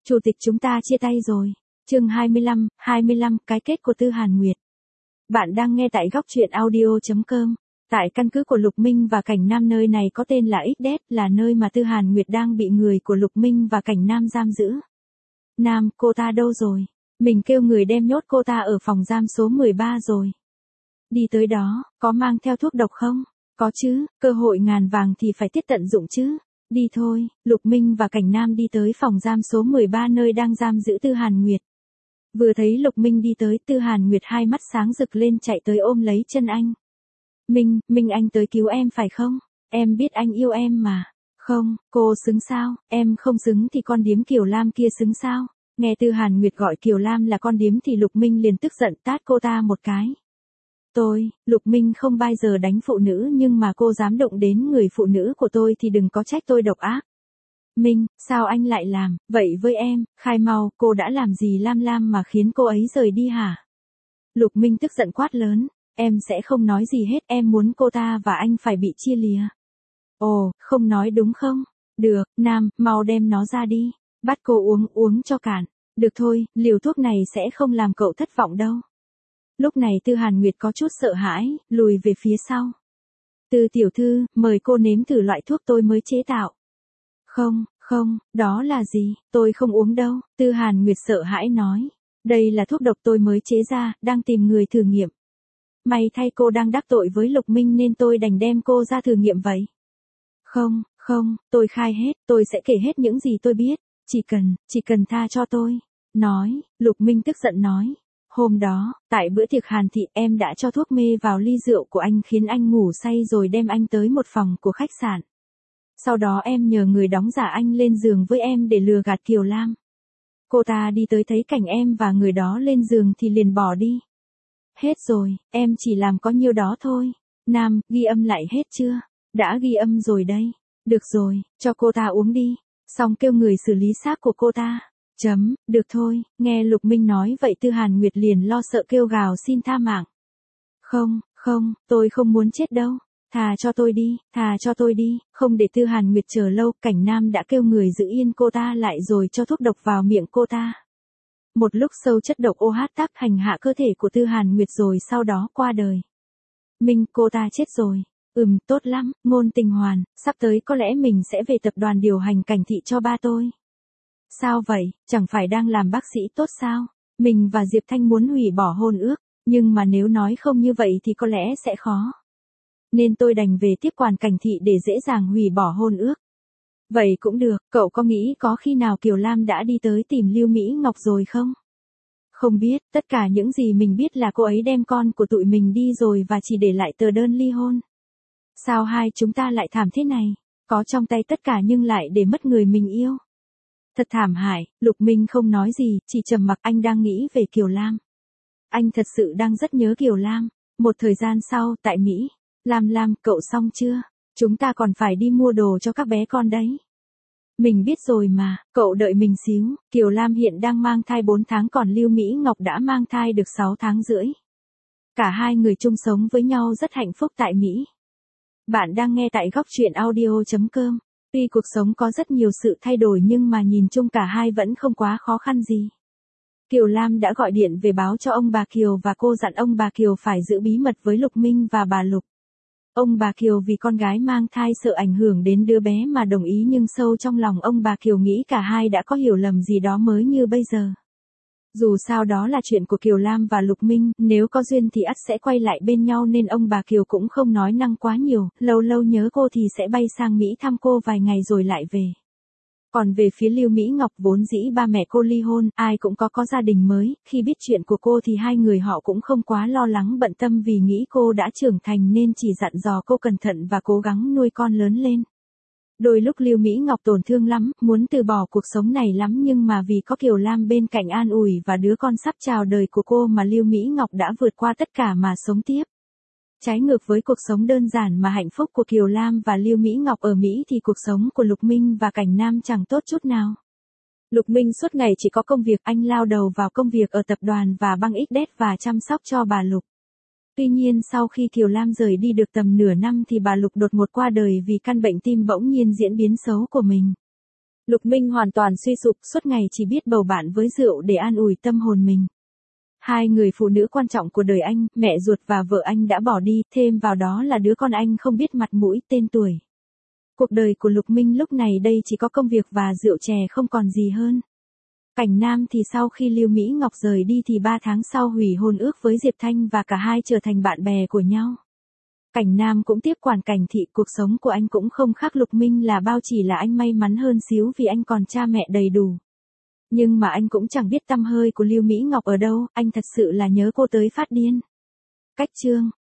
Chủ tịch chúng ta chia tay rồi. Chương 25, cái kết của Tư Hàn Nguyệt. Bạn đang nghe tại góc truyện audio.com. Tại căn cứ của Lục Minh và Cảnh Nam, nơi này có tên là XD, là nơi mà Tư Hàn Nguyệt đang bị người của Lục Minh và Cảnh Nam giam giữ. Nam, cô ta đâu rồi? Mình kêu người đem nhốt cô ta ở phòng giam số 13 rồi. Đi tới đó, có mang theo thuốc độc không? Có chứ, cơ hội ngàn vàng thì phải tiết tận dụng chứ. Đi thôi. Lục Minh và Cảnh Nam đi tới phòng giam số 13 nơi đang giam giữ Tư Hàn Nguyệt. Vừa thấy Lục Minh đi tới, Tư Hàn Nguyệt hai mắt sáng rực lên, chạy tới ôm lấy chân anh. Minh anh tới cứu em phải không? Em biết anh yêu em mà. Không, cô xứng sao? Em không xứng thì con điếm Kiều Lam kia xứng sao? Nghe Tư Hàn Nguyệt gọi Kiều Lam là con điếm thì Lục Minh liền tức giận tát cô ta một cái. Lục Minh không bao giờ đánh phụ nữ, nhưng mà cô dám động đến người phụ nữ của tôi thì đừng có trách tôi độc ác. Minh, sao anh lại làm vậy với em? Khai mau, cô đã làm gì Lam mà khiến cô ấy rời đi hả? Lục Minh tức giận quát lớn, em sẽ không nói gì hết, em muốn cô ta và anh phải bị chia lìa. Ồ, không nói đúng không? Được, Nam, mau đem nó ra đi. Bắt cô uống cho cạn. Được thôi, liều thuốc này sẽ không làm cậu thất vọng đâu. Lúc này Tư Hàn Nguyệt có chút sợ hãi, lùi về phía sau. Tư tiểu thư, mời cô nếm thử loại thuốc tôi mới chế tạo. Không, đó là gì? Tôi không uống đâu. Tư Hàn Nguyệt sợ hãi nói. Đây là thuốc độc tôi mới chế ra, đang tìm người thử nghiệm. May thay cô đang đắc tội với Lục Minh nên tôi đành đem cô ra thử nghiệm vậy. Không, tôi khai hết, tôi sẽ kể hết những gì tôi biết. Chỉ cần tha cho tôi. Nói, Lục Minh tức giận nói. Hôm đó, tại bữa tiệc Hàn thị, em đã cho thuốc mê vào ly rượu của anh khiến anh ngủ say rồi đem anh tới một phòng của khách sạn. Sau đó em nhờ người đóng giả anh lên giường với em để lừa gạt Kiều Lam. Cô ta đi tới thấy cảnh em và người đó lên giường thì liền bỏ đi. Hết rồi, em chỉ làm có nhiêu đó thôi. Nam, ghi âm lại hết chưa? Đã ghi âm rồi đây. Được rồi, cho cô ta uống đi. Xong kêu người xử lý xác của cô ta. Được thôi. Nghe Lục Minh nói vậy Tư Hàn Nguyệt liền lo sợ kêu gào xin tha mạng. Không, tôi không muốn chết đâu. Thà cho tôi đi. Không để Tư Hàn Nguyệt chờ lâu, Cảnh Nam đã kêu người giữ yên cô ta lại rồi cho thuốc độc vào miệng cô ta. Một lúc sau chất độc OH tác hành hạ cơ thể của Tư Hàn Nguyệt rồi sau đó qua đời. Minh, cô ta chết rồi. Tốt lắm, Ngôn Tình Hoàn, sắp tới có lẽ mình sẽ về tập đoàn điều hành Cảnh thị cho ba tôi. Sao vậy, chẳng phải đang làm bác sĩ tốt sao? Mình và Diệp Thanh muốn hủy bỏ hôn ước, nhưng mà nếu nói không như vậy thì có lẽ sẽ khó. Nên tôi đành về tiếp quản Cảnh thị để dễ dàng hủy bỏ hôn ước. Vậy cũng được, cậu có nghĩ có khi nào Kiều Lam đã đi tới tìm Lưu Mỹ Ngọc rồi không? Không biết, tất cả những gì mình biết là cô ấy đem con của tụi mình đi rồi và chỉ để lại tờ đơn ly hôn. Sao hai chúng ta lại thảm thế này? Có trong tay tất cả nhưng lại để mất người mình yêu. Thật thảm hại. Lục Minh không nói gì, chỉ trầm mặc. Anh đang nghĩ về Kiều Lam. Anh thật sự đang rất nhớ Kiều Lam. Một thời gian sau, tại Mỹ. Lam, cậu xong chưa? Chúng ta còn phải đi mua đồ cho các bé con đấy. Mình biết rồi mà, cậu đợi mình xíu. Kiều Lam hiện đang mang thai 4 tháng còn Lưu Mỹ Ngọc đã mang thai được 6 tháng rưỡi. Cả hai người chung sống với nhau rất hạnh phúc tại Mỹ. Bạn đang nghe tại góc truyện audio.com. Tuy cuộc sống có rất nhiều sự thay đổi nhưng mà nhìn chung cả hai vẫn không quá khó khăn gì. Kiều Lam đã gọi điện về báo cho ông bà Kiều và cô dặn ông bà Kiều phải giữ bí mật với Lục Minh và bà Lục. Ông bà Kiều vì con gái mang thai sợ ảnh hưởng đến đứa bé mà đồng ý, nhưng sâu trong lòng ông bà Kiều nghĩ cả hai đã có hiểu lầm gì đó mới như bây giờ. Dù sao đó là chuyện của Kiều Lam và Lục Minh, nếu có duyên thì ắt sẽ quay lại bên nhau nên ông bà Kiều cũng không nói năng quá nhiều, lâu lâu nhớ cô thì sẽ bay sang Mỹ thăm cô vài ngày rồi lại về. Còn về phía Lưu Mỹ Ngọc, vốn dĩ ba mẹ cô ly hôn, ai cũng có gia đình mới, khi biết chuyện của cô thì hai người họ cũng không quá lo lắng bận tâm vì nghĩ cô đã trưởng thành nên chỉ dặn dò cô cẩn thận và cố gắng nuôi con lớn lên. Đôi lúc Lưu Mỹ Ngọc tổn thương lắm, muốn từ bỏ cuộc sống này lắm nhưng mà vì có Kiều Lam bên cạnh an ủi và đứa con sắp chào đời của cô mà Lưu Mỹ Ngọc đã vượt qua tất cả mà sống tiếp. Trái ngược với cuộc sống đơn giản mà hạnh phúc của Kiều Lam và Lưu Mỹ Ngọc ở Mỹ thì cuộc sống của Lục Minh và Cảnh Nam chẳng tốt chút nào. Lục Minh suốt ngày chỉ có công việc, anh lao đầu vào công việc ở tập đoàn và băng XD và chăm sóc cho bà Lục. Tuy nhiên sau khi Kiều Lam rời đi được tầm nửa năm thì bà Lục đột ngột qua đời vì căn bệnh tim bỗng nhiên diễn biến xấu của mình. Lục Minh hoàn toàn suy sụp, suốt ngày chỉ biết bầu bạn với rượu để an ủi tâm hồn mình. Hai người phụ nữ quan trọng của đời anh, mẹ ruột và vợ anh đã bỏ đi, thêm vào đó là đứa con anh không biết mặt mũi, tên tuổi. Cuộc đời của Lục Minh lúc này đây chỉ có công việc và rượu chè, không còn gì hơn. Cảnh Nam thì sau khi Lưu Mỹ Ngọc rời đi thì 3 tháng sau hủy hôn ước với Diệp Thanh và cả hai trở thành bạn bè của nhau. Cảnh Nam cũng tiếp quản Cảnh Thị, cuộc sống của anh cũng không khác Lục Minh là bao, chỉ là anh may mắn hơn xíu vì anh còn cha mẹ đầy đủ. Nhưng mà anh cũng chẳng biết tăm hơi của Lưu Mỹ Ngọc ở đâu, anh thật sự là nhớ cô tới phát điên. Cách chương